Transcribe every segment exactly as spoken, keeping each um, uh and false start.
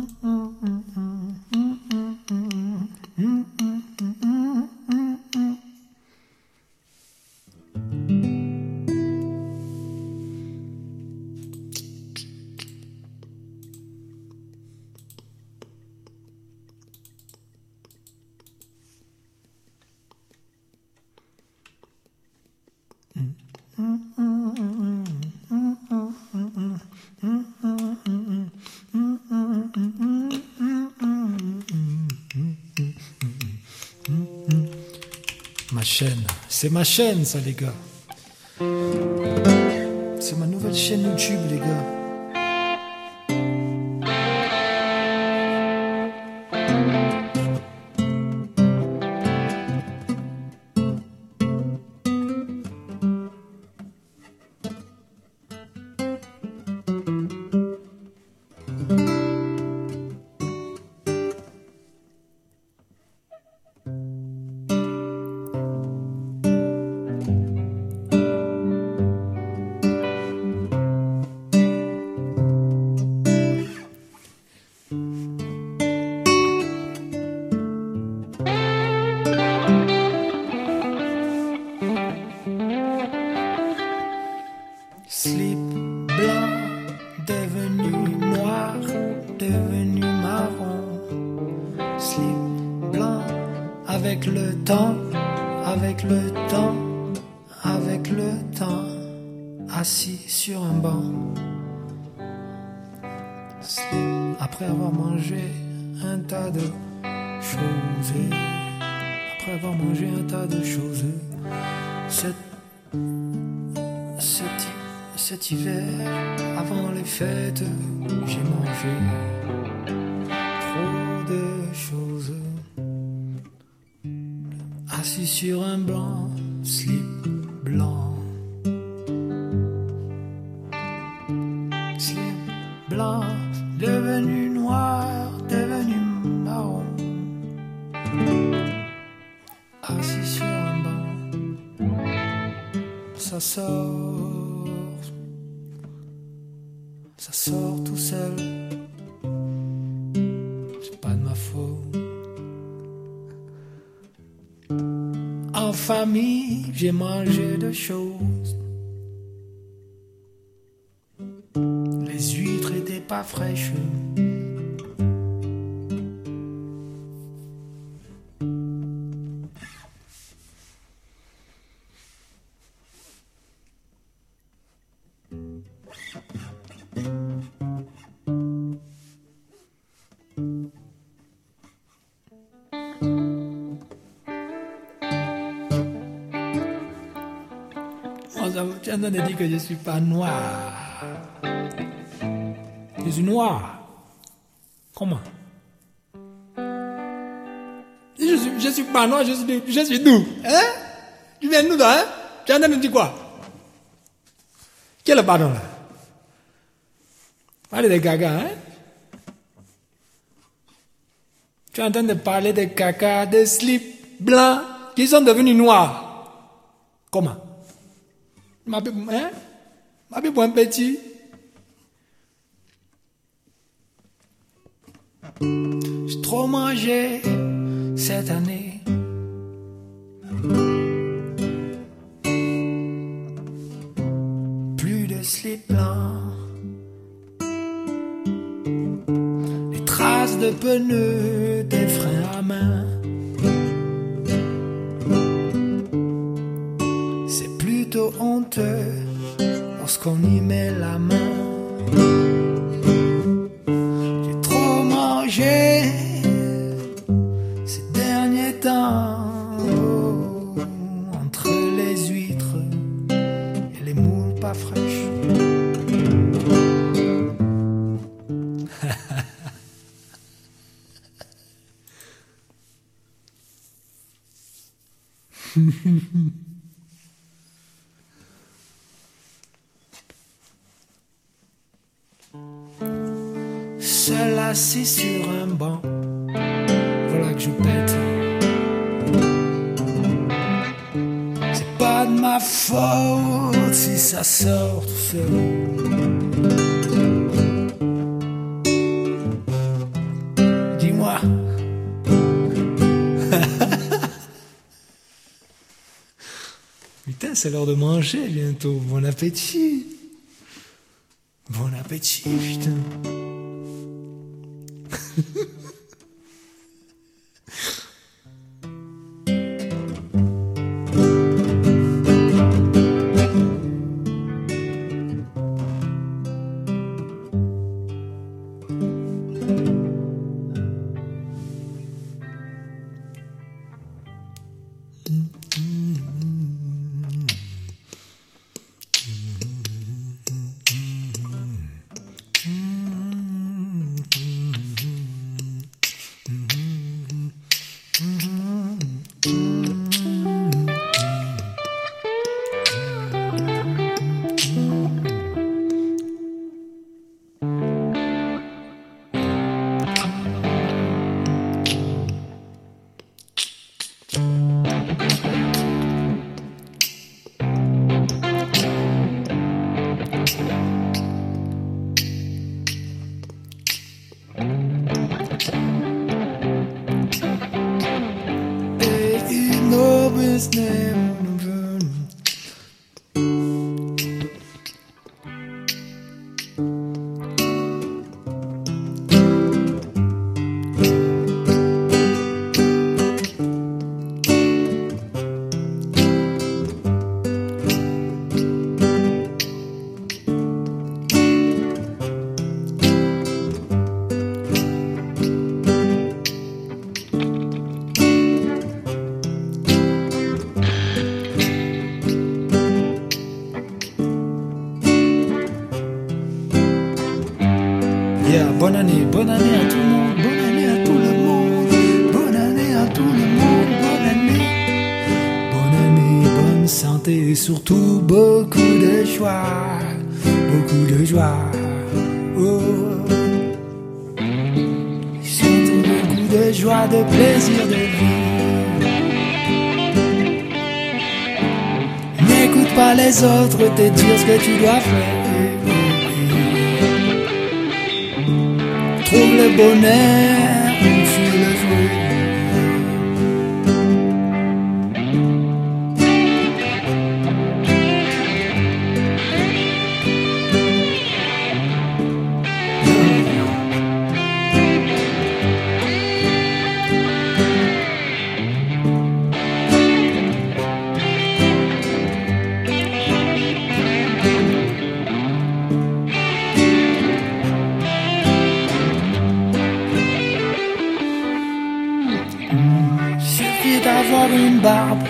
Ma chaîne, c'est ma chaîne ça les gars. C'est ma nouvelle chaîne YouTube les gars. Slip blanc, devenu noir, devenu marron. Slip blanc, avec le temps, avec le temps, avec le temps, assis sur un banc. Slip, après avoir mangé un tas de choses, après avoir mangé un tas de choses, cette, cette Cet hiver, avant les fêtes, j'ai mangé trop de choses. Assis sur un banc, slip blanc. Slip blanc, devenu noir, devenu marron. Assis sur un banc, ça sort. Ça sort tout seul, c'est pas de ma faute. En famille, j'ai mangé de choses. Les huîtres étaient pas fraîches. Tu es en train de dire que je ne suis pas noir. Je suis noir. Comment? Je suis, je suis pas noir, je suis, je suis d'où? Hein? Tu viens d'où là? Hein? Tu es en train de dire quoi? Quel est le pardon là? Parlez des gaga, hein? Tu es en train de parler des caca, des slips blancs qui sont devenus noirs. Comment? Ma bébé, hein? Ma bébé, un petit. J'ai trop mangé cette année. Plus de slip blanc. Les traces de pneus, des freins à main. C'est plutôt honteux lorsqu'on y met la main. J'ai trop mangé ces derniers temps, oh, entre les huîtres et les moules pas fraîches. Seul assis sur un banc, voilà que je pète. C'est pas de ma faute si ça sort tout seul. c'est l'heure de manger bientôt. Bon appétit. Bon appétit, putain. Yeah, bonne année, bonne année à tout le monde, bonne année à tout le monde, bonne année à tout le monde, bonne année, bonne année, bonne santé et surtout beaucoup de joie, beaucoup de joie, oh, surtout beaucoup de joie, de plaisir de vivre. N'écoute pas les autres te dire ce que tu dois faire. Trouve le bonheur sur le jouet. Suffit d'avoir une barbe.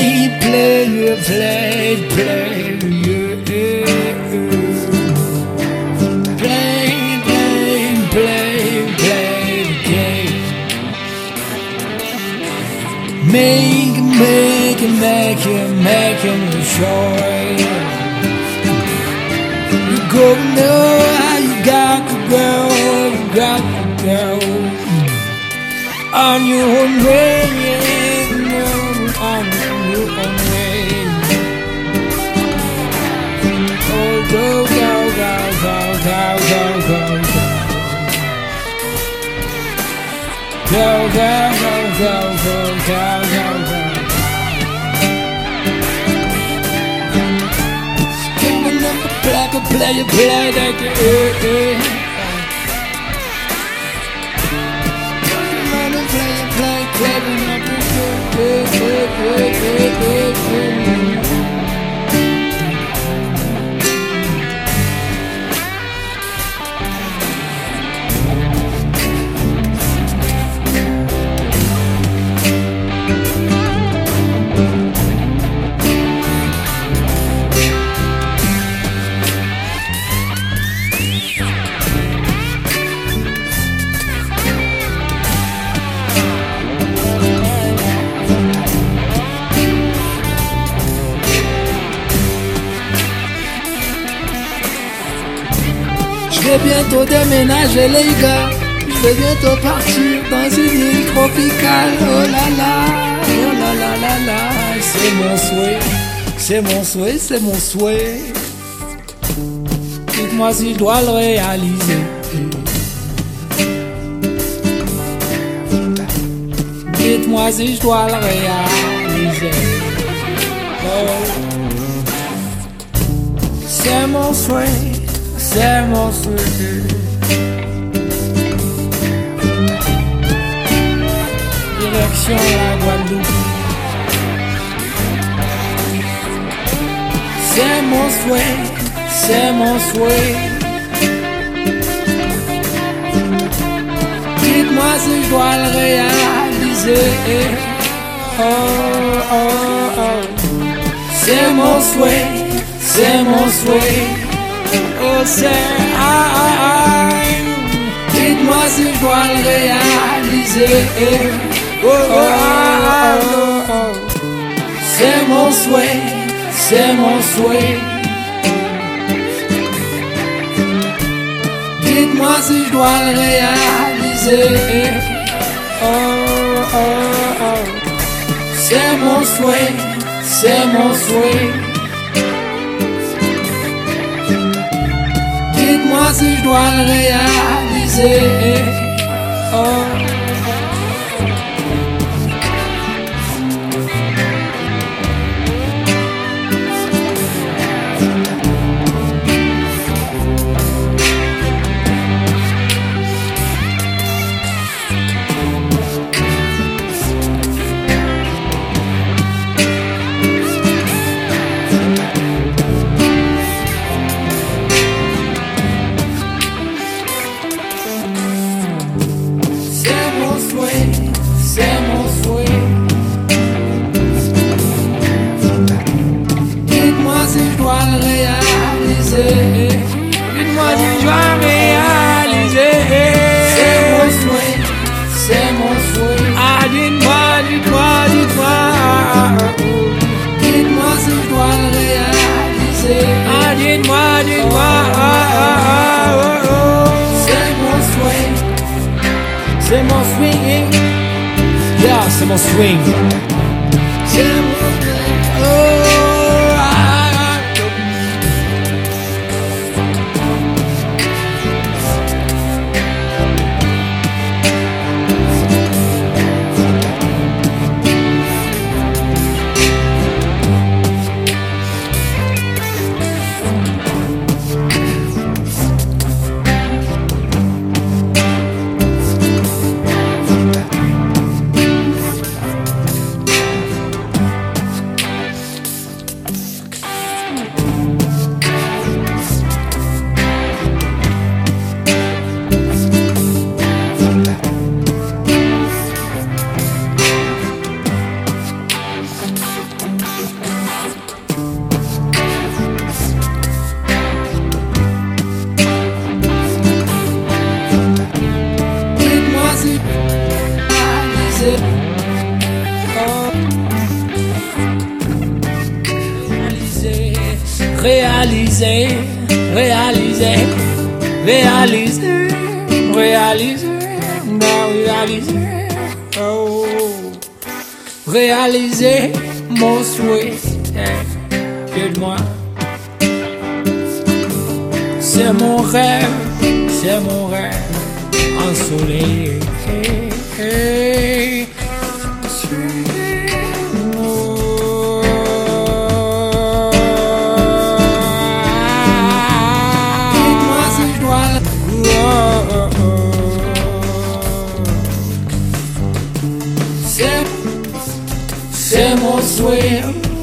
play, play, play, play, yeah. Play, play, play, play the game. Make, make, make him, make him the choice. You go know how you got to go, you got to go on your own way, on your own way. Oh, go, go, go, go, go, go, go, go. Go, go, go, go, go, go, go, go. Skipping up the play, play, play, play, like a eh, eh. Play, play, clapping up the eh, eh, eh, eh, eh, eh. Je vais bientôt déménager les gars, je vais bientôt partir dans une île tropicale. Oh là là, oh là là là là, c'est mon souhait, c'est mon souhait, c'est mon souhait. Dites-moi si je dois le réaliser. Dites-moi si je dois le réaliser. Oh. C'est mon souhait. C'est mon souhait. Direction la Guadeloupe. C'est mon souhait, c'est mon souhait. Dites-moi si je dois le réaliser. Oh, oh, oh. C'est mon souhait, c'est mon souhait. Oh, c'est ah, ah, ah. Dites-moi si je dois le réaliser. Oh, oh, ah, oh, oh. C'est mon souhait, c'est mon souhait. Dites-moi si je dois le réaliser. Oh, oh, oh. C'est mon souhait, c'est mon souhait. Dites-moi si je dois le réaliser. Oh. Dites-moi si je dois réaliser. C'est mon souhait, c'est mon souhait. Ah, dites-moi, dites-moi, dites-moi. Dites-moi si je dois le réaliser. Ah, dites-moi, dites-moi. Ah, ah, ah, oh, oh. C'est mon souhait, c'est mon swing. Yeah, c'est mon swing. C'est mon swing. Oh. réaliser, réaliser, réaliser, réaliser, non, réaliser, oh, réaliser mon souhait, aide-moi. C'est mon rêve, c'est mon rêve ensoleillé. C'est mon souhait.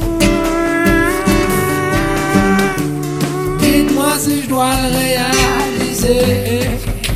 Dites-moi si je dois le réaliser.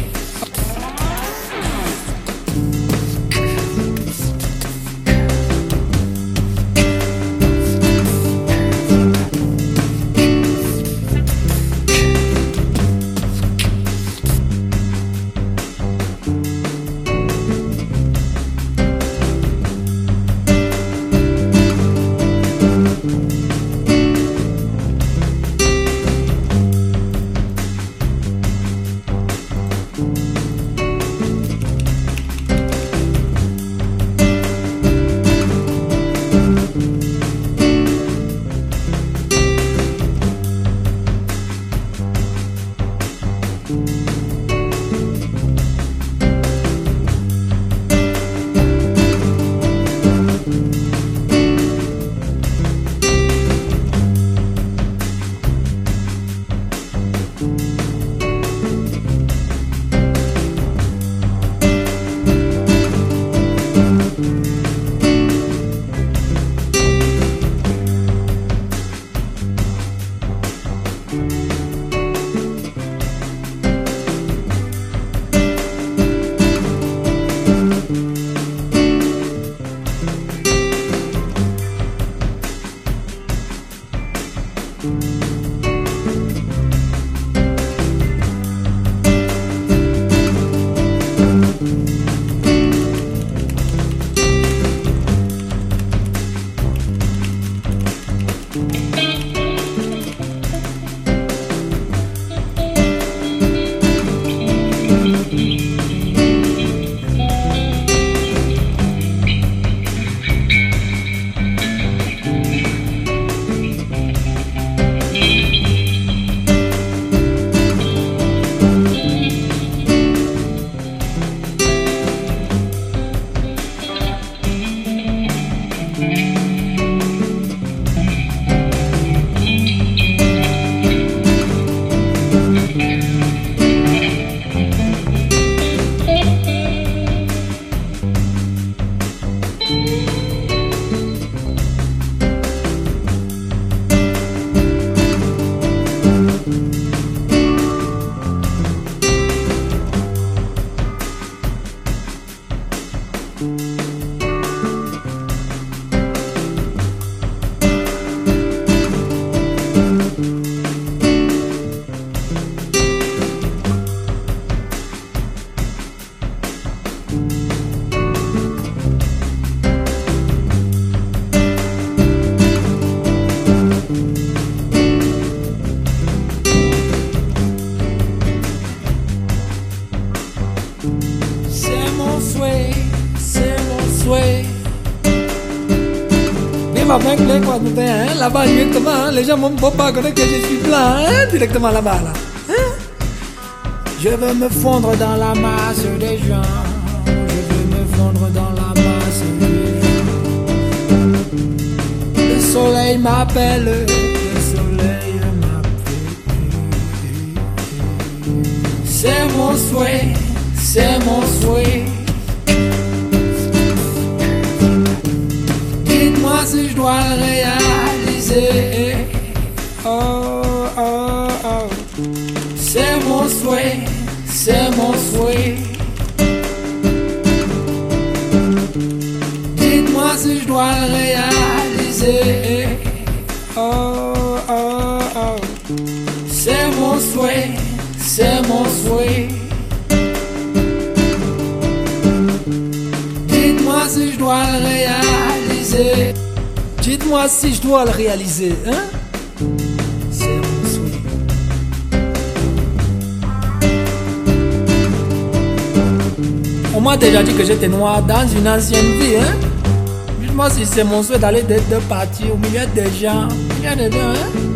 Avec les quoi nous hein, là-bas directement, les gens ne vont pas connaître que je suis blanc, hein, directement là-bas là. Hein? Je veux me fondre dans la masse des gens. Je veux me fondre dans la masse des gens. Le soleil m'appelle, le soleil m'appelle. C'est mon souhait, c'est mon souhait. Dites-moi si je dois le réaliser. Oh, oh, oh. C'est mon souhait, c'est mon souhait. Dites-moi si je dois le réaliser. Oh, oh, oh. C'est mon souhait, c'est mon souhait. Dites-moi si je dois le réaliser. Dites-moi si je dois le réaliser, hein? C'est m'a déjà dit que j'étais noir dans une ancienne vie, hein. Dites-moi si c'est mon souhait d'aller de, de partir au milieu des gens. Il y a des gens, hein.